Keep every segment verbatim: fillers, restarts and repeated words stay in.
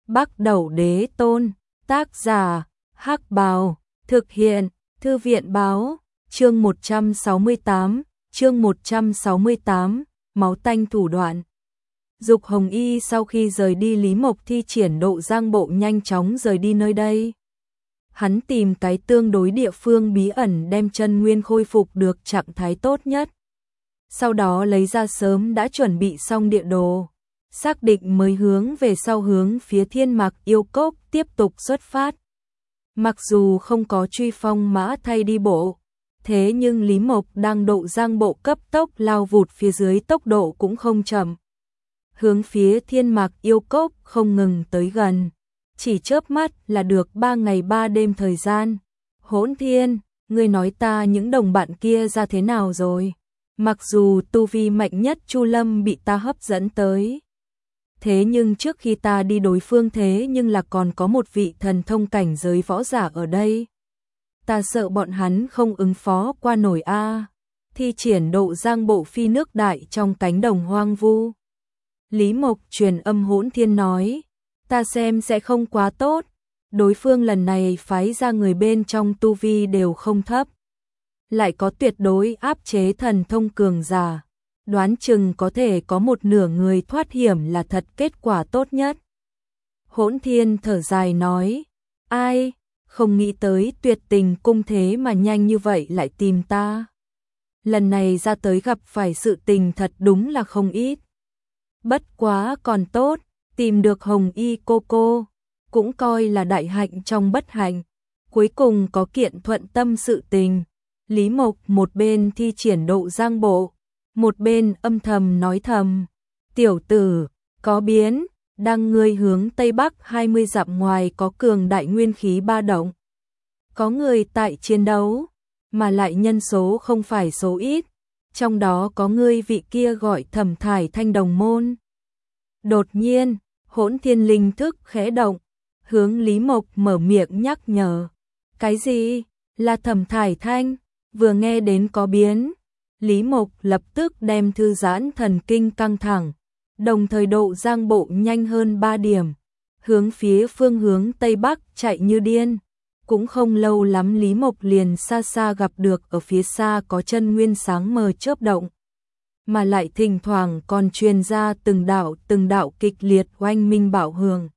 Bắc Đẩu Đế Tôn, tác giả, Hắc Bào, thực hiện, Thư viện báo, chương một trăm sáu mươi tám, chương một trăm sáu mươi tám, máu tanh thủ đoạn. Dục Hồng Y sau khi rời đi Lý Mộc thi triển độ giang bộ nhanh chóng rời đi nơi đây. Hắn tìm cái tương đối địa phương bí ẩn đem chân nguyên khôi phục được trạng thái tốt nhất. Sau đó lấy ra sớm đã chuẩn bị xong địa đồ, xác định mới hướng về sau hướng phía Thiên Mạc Yêu Cốc tiếp tục xuất phát. Mặc dù không có truy phong mã thay đi bộ, thế nhưng Lý Mộc đang độ giang bộ cấp tốc lao vụt phía dưới, tốc độ cũng không chậm. Hướng phía Thiên Mạc Yêu Cốc không ngừng tới gần, chỉ chớp mắt là được ba ngày ba đêm thời gian. Hỗn Thiên, ngươi nói ta những đồng bạn kia ra thế nào rồi? Mặc dù tu vi mạnh nhất Chu Lâm bị ta hấp dẫn tới, thế nhưng trước khi ta đi đối phương thế nhưng là còn có một vị thần thông cảnh giới võ giả ở đây. Ta sợ bọn hắn không ứng phó qua nổi a. Thi triển độ giang bộ phi nước đại trong cánh đồng hoang vu. Lý Mộc truyền âm Hỗn Thiên nói, ta xem sẽ không quá tốt. Đối phương lần này phái ra người bên trong tu vi đều không thấp, lại có tuyệt đối áp chế thần thông cường giả, đoán chừng có thể có một nửa người thoát hiểm là thật kết quả tốt nhất. Hỗn Thiên thở dài nói, ai, không nghĩ tới Tuyệt Tình cung thế mà nhanh như vậy lại tìm ta. Lần này ra tới gặp phải sự tình thật đúng là không ít. Bất quá còn tốt, tìm được Hồng Y cô cô, cũng coi là đại hạnh trong bất hạnh. Cuối cùng có kiện thuận tâm sự tình. Lý Mộc một bên thi triển độ giang bộ, một bên âm thầm nói thầm, tiểu tử, có biến, đang ngươi hướng Tây Bắc hai mươi dặm ngoài có cường đại nguyên khí ba động. Có người tại chiến đấu, mà lại nhân số không phải số ít, trong đó có ngươi vị kia gọi Thẩm Thải Thanh đồng môn. Đột nhiên, Hỗn Thiên linh thức khẽ động, hướng Lý Mộc mở miệng nhắc nhở. Cái gì? Là Thẩm Thải Thanh? Vừa nghe đến có biến, Lý Mộc lập tức đem thư giãn thần kinh căng thẳng, đồng thời độ giang bộ nhanh hơn ba điểm, hướng phía phương hướng Tây Bắc chạy như điên. Cũng không lâu lắm Lý Mộc liền xa xa gặp được ở phía xa có chân nguyên sáng mờ chớp động, mà lại thỉnh thoảng còn truyền ra từng đạo từng đạo kịch liệt oanh minh bạo hưởng.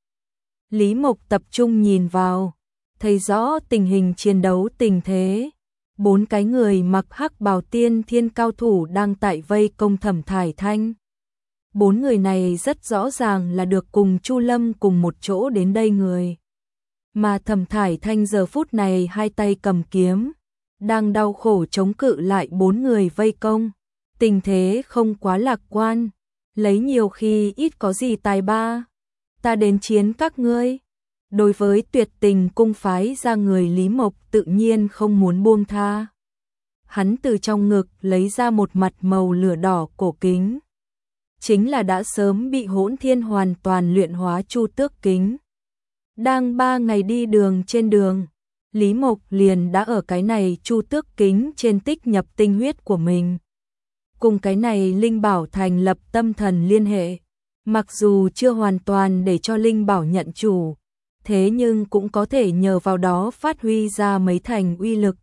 Lý Mộc tập trung nhìn vào, thấy rõ tình hình chiến đấu tình thế. Bốn cái người mặc hắc bào tiên thiên cao thủ đang tại vây công Thẩm Thải Thanh. Bốn người này rất rõ ràng là được cùng Chu Lâm cùng một chỗ đến đây người. Mà Thẩm Thải Thanh giờ phút này hai tay cầm kiếm, đang đau khổ chống cự lại bốn người vây công. Tình thế không quá lạc quan, lấy nhiều khi ít có gì tài ba. Ta đến chiến các ngươi. Đối với Tuyệt Tình cung phái ra người, Lý Mộc tự nhiên không muốn buông tha. Hắn từ trong ngực lấy ra một mặt màu lửa đỏ cổ kính. Chính là đã sớm bị Hỗn Thiên hoàn toàn luyện hóa Chu Tước kính. Đang ba ngày đi đường trên đường, Lý Mộc liền đã ở cái này Chu Tước kính trên tích nhập tinh huyết của mình. Cùng cái này linh bảo thành lập tâm thần liên hệ. Mặc dù chưa hoàn toàn để cho linh bảo nhận chủ, thế nhưng cũng có thể nhờ vào đó phát huy ra mấy thành uy lực.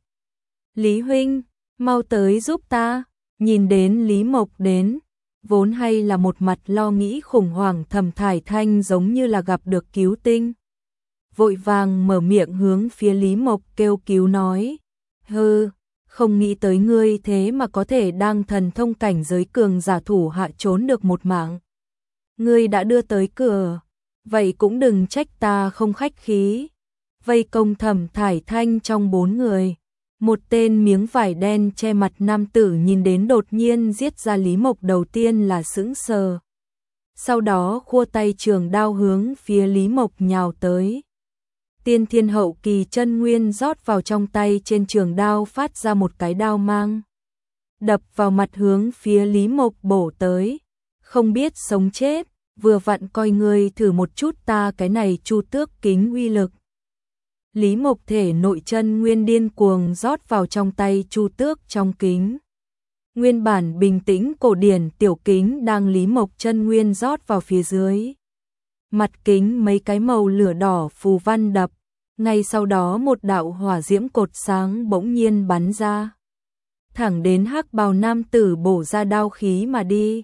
Lý huynh, mau tới giúp ta. Nhìn đến Lý Mộc đến, vốn hay là một mặt lo nghĩ khủng hoảng Thẩm Thải Thanh giống như là gặp được cứu tinh. Vội vàng mở miệng hướng phía Lý Mộc kêu cứu nói, hừ, không nghĩ tới ngươi thế mà có thể đang thần thông cảnh giới cường giả thủ hạ trốn được một mạng. Ngươi đã đưa tới cửa, vậy cũng đừng trách ta không khách khí. Vây công Thẩm Thải Thanh trong bốn người, một tên miếng vải đen che mặt nam tử nhìn đến đột nhiên giết ra Lý Mộc đầu tiên là sững sờ. Sau đó khua tay trường đao hướng phía Lý Mộc nhào tới. Tiên thiên hậu kỳ chân nguyên rót vào trong tay, trên trường đao phát ra một cái đao mang, đập vào mặt hướng phía Lý Mộc bổ tới. Không biết sống chết, vừa vặn coi ngươi thử một chút ta cái này Chu Tước kính uy lực. Lý Mộc thể nội chân nguyên điên cuồng rót vào trong tay Chu Tước trong kính. Nguyên bản bình tĩnh cổ điển tiểu kính đang Lý Mộc chân nguyên rót vào phía dưới, mặt kính mấy cái màu lửa đỏ phù văn đập, ngay sau đó một đạo hỏa diễm cột sáng bỗng nhiên bắn ra, thẳng đến hắc bào nam tử bổ ra đao khí mà đi.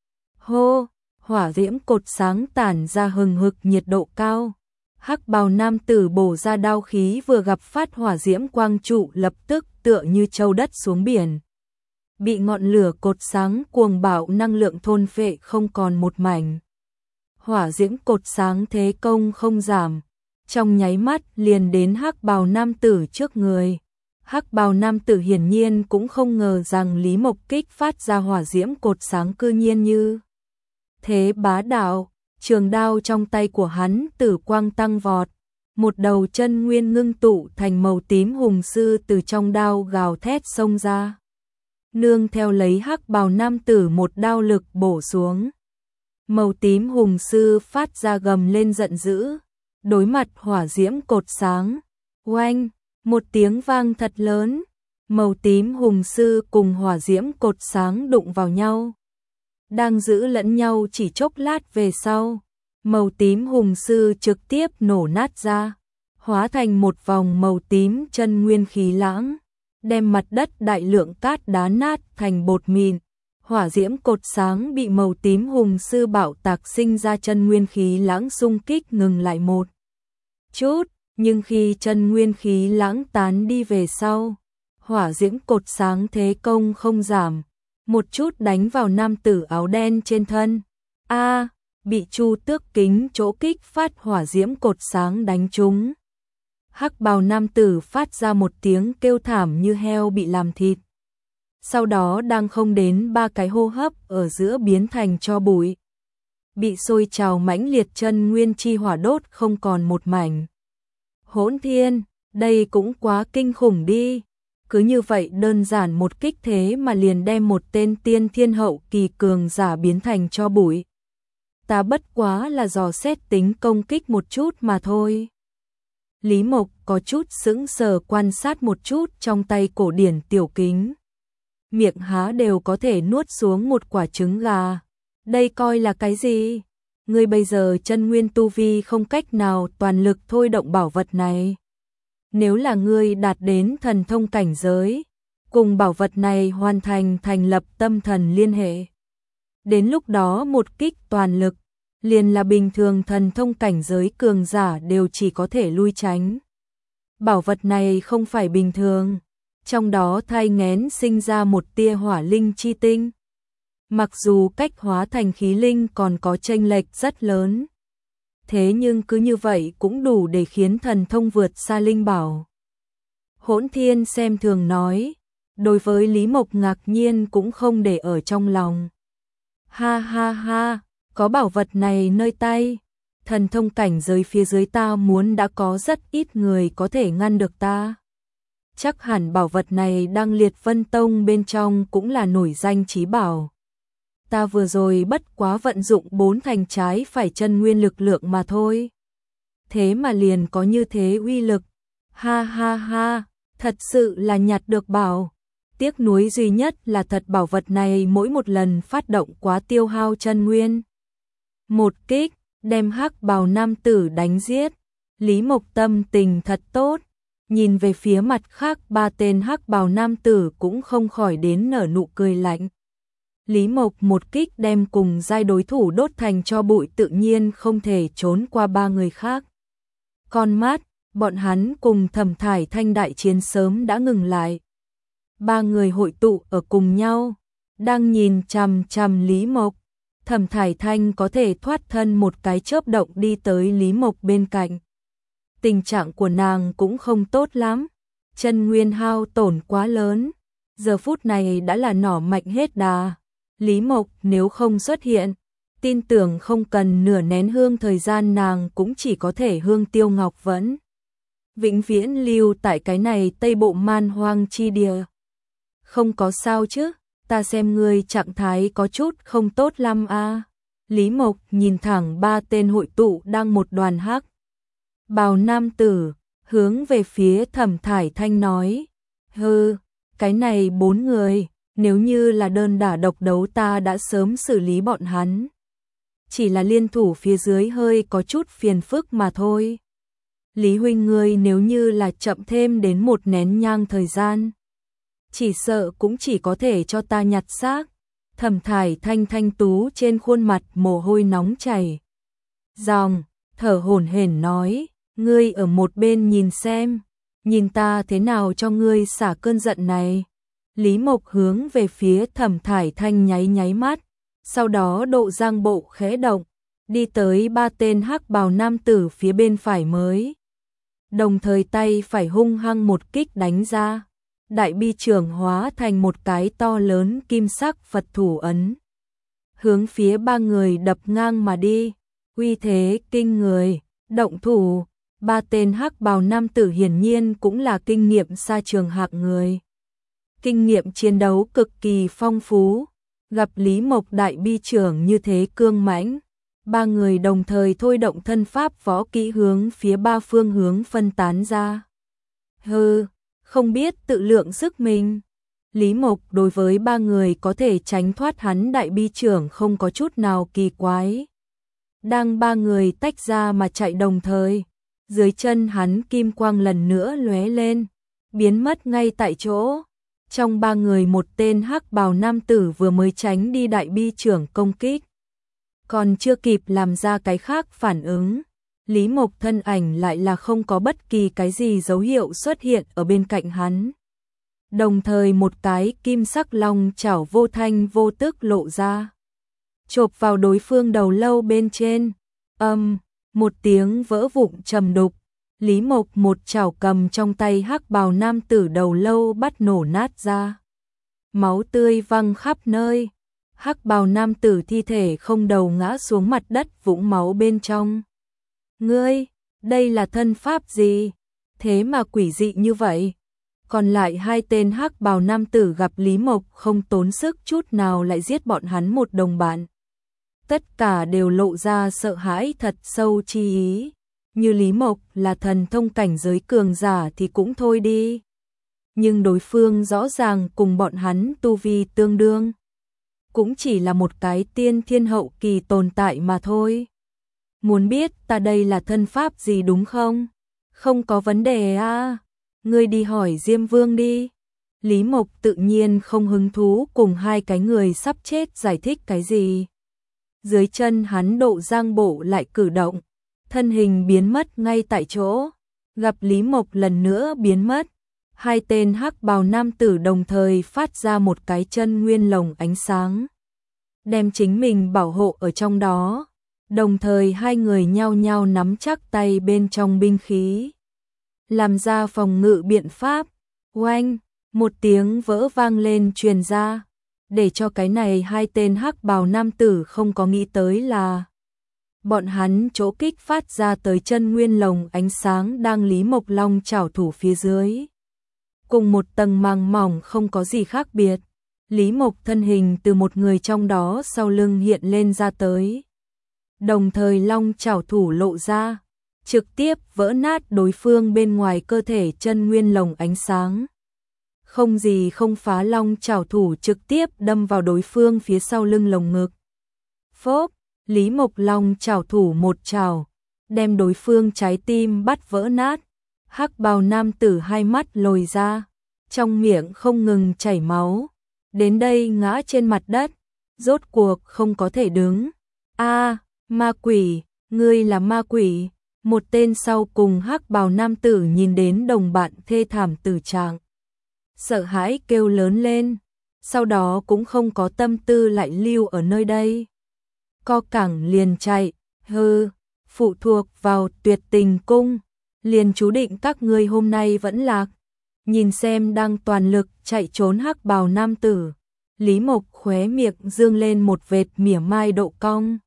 Hô, hỏa diễm cột sáng tản ra hừng hực nhiệt độ cao. Hắc bào nam tử bổ ra đao khí vừa gặp phát hỏa diễm quang trụ lập tức tựa như châu đất xuống biển. Bị ngọn lửa cột sáng cuồng bạo năng lượng thôn phệ không còn một mảnh. Hỏa diễm cột sáng thế công không giảm, trong nháy mắt liền đến hắc bào nam tử trước người. Hắc bào nam tử hiển nhiên cũng không ngờ rằng Lý Mộc kích phát ra hỏa diễm cột sáng cư nhiên như thế bá đạo, trường đao trong tay của hắn tử quang tăng vọt, một đầu chân nguyên ngưng tụ thành màu tím hùng sư từ trong đao gào thét xông ra. Nương theo lấy hắc bào nam tử một đao lực bổ xuống. Màu tím hùng sư phát ra gầm lên giận dữ, đối mặt hỏa diễm cột sáng. Oanh, một tiếng vang thật lớn, màu tím hùng sư cùng hỏa diễm cột sáng đụng vào nhau. Đang giữ lẫn nhau chỉ chốc lát về sau, màu tím hùng sư trực tiếp nổ nát ra, hóa thành một vòng màu tím chân nguyên khí lãng, đem mặt đất đại lượng cát đá nát thành bột mịn. Hỏa diễm cột sáng bị màu tím hùng sư bạo tạc sinh ra chân nguyên khí lãng xung kích ngừng lại một chút, nhưng khi chân nguyên khí lãng tán đi về sau, hỏa diễm cột sáng thế công không giảm, một chút đánh vào nam tử áo đen trên thân. A, bị Chu Tước kính chỗ kích phát hỏa diễm cột sáng đánh trúng. Hắc bào nam tử phát ra một tiếng kêu thảm như heo bị làm thịt. Sau đó đang không đến ba cái hô hấp ở giữa biến thành tro bụi. Bị sôi trào mãnh liệt chân nguyên chi hỏa đốt không còn một mảnh. Hỗn thiên, đây cũng quá kinh khủng đi. Cứ như vậy đơn giản một kích thế mà liền đem một tên tiên thiên hậu kỳ cường giả biến thành tro bụi. Ta bất quá là dò xét tính công kích một chút mà thôi. Lý Mộc có chút sững sờ quan sát một chút trong tay cổ điển tiểu kính. Miệng há đều có thể nuốt xuống một quả trứng gà. Đây coi là cái gì? Ngươi bây giờ chân nguyên tu vi không cách nào toàn lực thôi động bảo vật này. Nếu là ngươi đạt đến thần thông cảnh giới, cùng bảo vật này hoàn thành thành lập tâm thần liên hệ. Đến lúc đó một kích toàn lực, liền là bình thường thần thông cảnh giới cường giả đều chỉ có thể lui tránh. Bảo vật này không phải bình thường, trong đó thai nghén sinh ra một tia hỏa linh chi tinh. Mặc dù cách hóa thành khí linh còn có chênh lệch rất lớn, thế nhưng cứ như vậy cũng đủ để khiến thần thông vượt xa linh bảo. Hỗn Thiên xem thường nói, đối với Lý Mộc ngạc nhiên cũng không để ở trong lòng. Ha ha ha, có bảo vật này nơi tay, thần thông cảnh giới phía dưới ta muốn đã có rất ít người có thể ngăn được ta. Chắc hẳn bảo vật này đang Liệt Vân Tông bên trong cũng là nổi danh chí bảo. Ta vừa rồi bất quá vận dụng bốn thành trái phải chân nguyên lực lượng mà thôi. Thế mà liền có như thế uy lực. Ha ha ha, thật sự là nhặt được bảo. Tiếc nuối duy nhất là thật bảo vật này mỗi một lần phát động quá tiêu hao chân nguyên. Một kích, đem hắc bào nam tử đánh giết. Lý Mộc tâm tình thật tốt. Nhìn về phía mặt khác ba tên hắc bào nam tử cũng không khỏi đến nở nụ cười lạnh. Lý Mộc một kích đem cùng giai đối thủ đốt thành tro bụi tự nhiên không thể trốn qua ba người khác. Con mắt, bọn hắn cùng Thẩm Thải Thanh đại chiến sớm đã ngừng lại. Ba người hội tụ ở cùng nhau, đang nhìn chằm chằm Lý Mộc. Thẩm Thải Thanh có thể thoát thân một cái chớp động đi tới Lý Mộc bên cạnh. Tình trạng của nàng cũng không tốt lắm, chân nguyên hao tổn quá lớn, giờ phút này đã là nỏ mạnh hết đà. Lý Mộc nếu không xuất hiện, tin tưởng không cần nửa nén hương thời gian nàng cũng chỉ có thể hương tiêu ngọc vẫn. Vĩnh viễn lưu tại cái này Tây Bộ man hoang chi địa. Không có sao chứ, ta xem ngươi trạng thái có chút không tốt lắm a. Lý Mộc nhìn thẳng ba tên hội tụ đang một đoàn hắc bào nam tử, hướng về phía Thẩm Thải Thanh nói, hừ, cái này bốn người, nếu như là đơn đả độc đấu ta đã sớm xử lý bọn hắn. chỉ là liên thủ phía dưới hơi có chút phiền phức mà thôi. Lý huynh ngươi nếu như là chậm thêm đến một nén nhang thời gian, chỉ sợ cũng chỉ có thể cho ta nhặt xác. Thẩm Thải Thanh thanh tú trên khuôn mặt mồ hôi nóng chảy ròng, thở hổn hển nói, ngươi ở một bên nhìn xem, nhìn ta thế nào cho ngươi xả cơn giận này. Lý Mộc hướng về phía Thẩm Thải Thanh nháy nháy mắt, sau đó độ giang bộ khẽ động, đi tới ba tên hắc bào nam tử phía bên phải mới. Đồng thời tay phải hung hăng một kích đánh ra, đại bi trưởng hóa thành một cái to lớn kim sắc Phật thủ ấn, hướng phía ba người đập ngang mà đi, uy thế kinh người. Động thủ, ba tên hắc bào nam tử hiển nhiên cũng là kinh nghiệm xa trường hạng người, kinh nghiệm chiến đấu cực kỳ phong phú. Gặp Lý Mộc đại bi trưởng như thế cương mãnh, ba người đồng thời thôi động thân pháp võ kỹ hướng phía ba phương hướng phân tán ra. Hừ, không biết tự lượng sức mình. Lý Mộc đối với ba người có thể tránh thoát hắn đại bi trưởng không có chút nào kỳ quái. Đang ba người tách ra mà chạy đồng thời, dưới chân hắn kim quang lần nữa lóe lên, biến mất ngay tại chỗ. Trong ba người một tên hắc bào nam tử vừa mới tránh đi đại bi trưởng công kích, còn chưa kịp làm ra cái khác phản ứng, Lý Mộc thân ảnh lại là không có bất kỳ cái gì dấu hiệu xuất hiện ở bên cạnh hắn. Đồng thời một cái kim sắc long chảo vô thanh vô tức lộ ra, chộp vào đối phương đầu lâu bên trên. Âm, um, một tiếng vỡ vụn trầm đục, Lý Mộc một chảo cầm trong tay hắc bào nam tử đầu lâu bắt nổ nát ra. Máu tươi văng khắp nơi, hắc bào nam tử thi thể không đầu ngã xuống mặt đất vũng máu bên trong. Ngươi, đây là thân pháp gì? Thế mà quỷ dị như vậy. Còn lại hai tên hắc bào nam tử gặp Lý Mộc không tốn sức chút nào lại giết bọn hắn một đồng bạn. Tất cả đều lộ ra sợ hãi thật sâu chi ý. Như Lý Mộc là thần thông cảnh giới cường giả thì cũng thôi đi. Nhưng đối phương rõ ràng cùng bọn hắn tu vi tương đương. Cũng chỉ là một cái tiên thiên hậu kỳ tồn tại mà thôi. Muốn biết ta đây là thân pháp gì đúng không? Không có vấn đề à? Ngươi đi hỏi Diêm Vương đi. Lý Mộc tự nhiên không hứng thú cùng hai cái người sắp chết giải thích cái gì. Dưới chân hắn độ giang bộ lại cử động, thân hình biến mất ngay tại chỗ. Gặp Lý Mộc lần nữa biến mất, hai tên hắc bào nam tử đồng thời phát ra một cái chân nguyên lồng ánh sáng, đem chính mình bảo hộ ở trong đó. Đồng thời hai người nhao nhao nắm chắc tay bên trong binh khí, làm ra phòng ngự biện pháp. Oanh, một tiếng vỡ vang lên truyền ra, để cho cái này hai tên hắc bào nam tử không có nghĩ tới là bọn hắn chỗ kích phát ra tới chân nguyên lồng ánh sáng đang Lý Mộc long chảo thủ phía dưới, cùng một tầng màng mỏng không có gì khác biệt. Lý Mộc thân hình từ một người trong đó sau lưng hiện lên ra tới, đồng thời long chảo thủ lộ ra, trực tiếp vỡ nát đối phương bên ngoài cơ thể chân nguyên lồng ánh sáng. Không gì không phá long chảo thủ trực tiếp đâm vào đối phương phía sau lưng lồng ngực. Phốp, Lý Mộc long chảo thủ một chảo, đem đối phương trái tim bắt vỡ nát. Hắc bào nam tử hai mắt lồi ra, trong miệng không ngừng chảy máu, đến đây ngã trên mặt đất, rốt cuộc không có thể đứng. A, ma quỷ, ngươi là ma quỷ. Một tên sau cùng hắc bào nam tử nhìn đến đồng bạn thê thảm tử trạng, sợ hãi kêu lớn lên, sau đó cũng không có tâm tư lại lưu ở nơi đây. Co cẳng liền chạy, hừ, phụ thuộc vào Tuyệt Tình Cung, liền chú định các ngươi hôm nay vẫn lạc. Nhìn xem đang toàn lực chạy trốn hắc bào nam tử, Lý Mộc khóe miệng dương lên một vệt mỉa mai độ cong.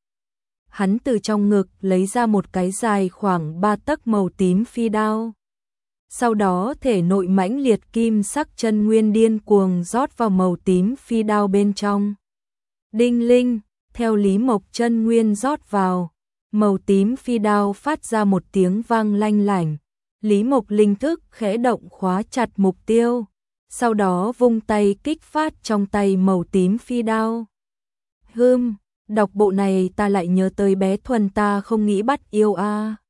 Hắn từ trong ngực lấy ra một cái dài khoảng ba tấc màu tím phi đao. Sau đó thể nội mãnh liệt kim sắc chân nguyên điên cuồng rót vào màu tím phi đao bên trong. Đinh linh, theo Lý Mộc chân nguyên rót vào, màu tím phi đao phát ra một tiếng vang lanh lảnh. Lý Mộc linh thức khẽ động khóa chặt mục tiêu, sau đó vung tay kích phát trong tay màu tím phi đao. Hừm, Đọc bộ này ta lại nhớ tới bé Thuần ta không nghĩ bắt yêu a.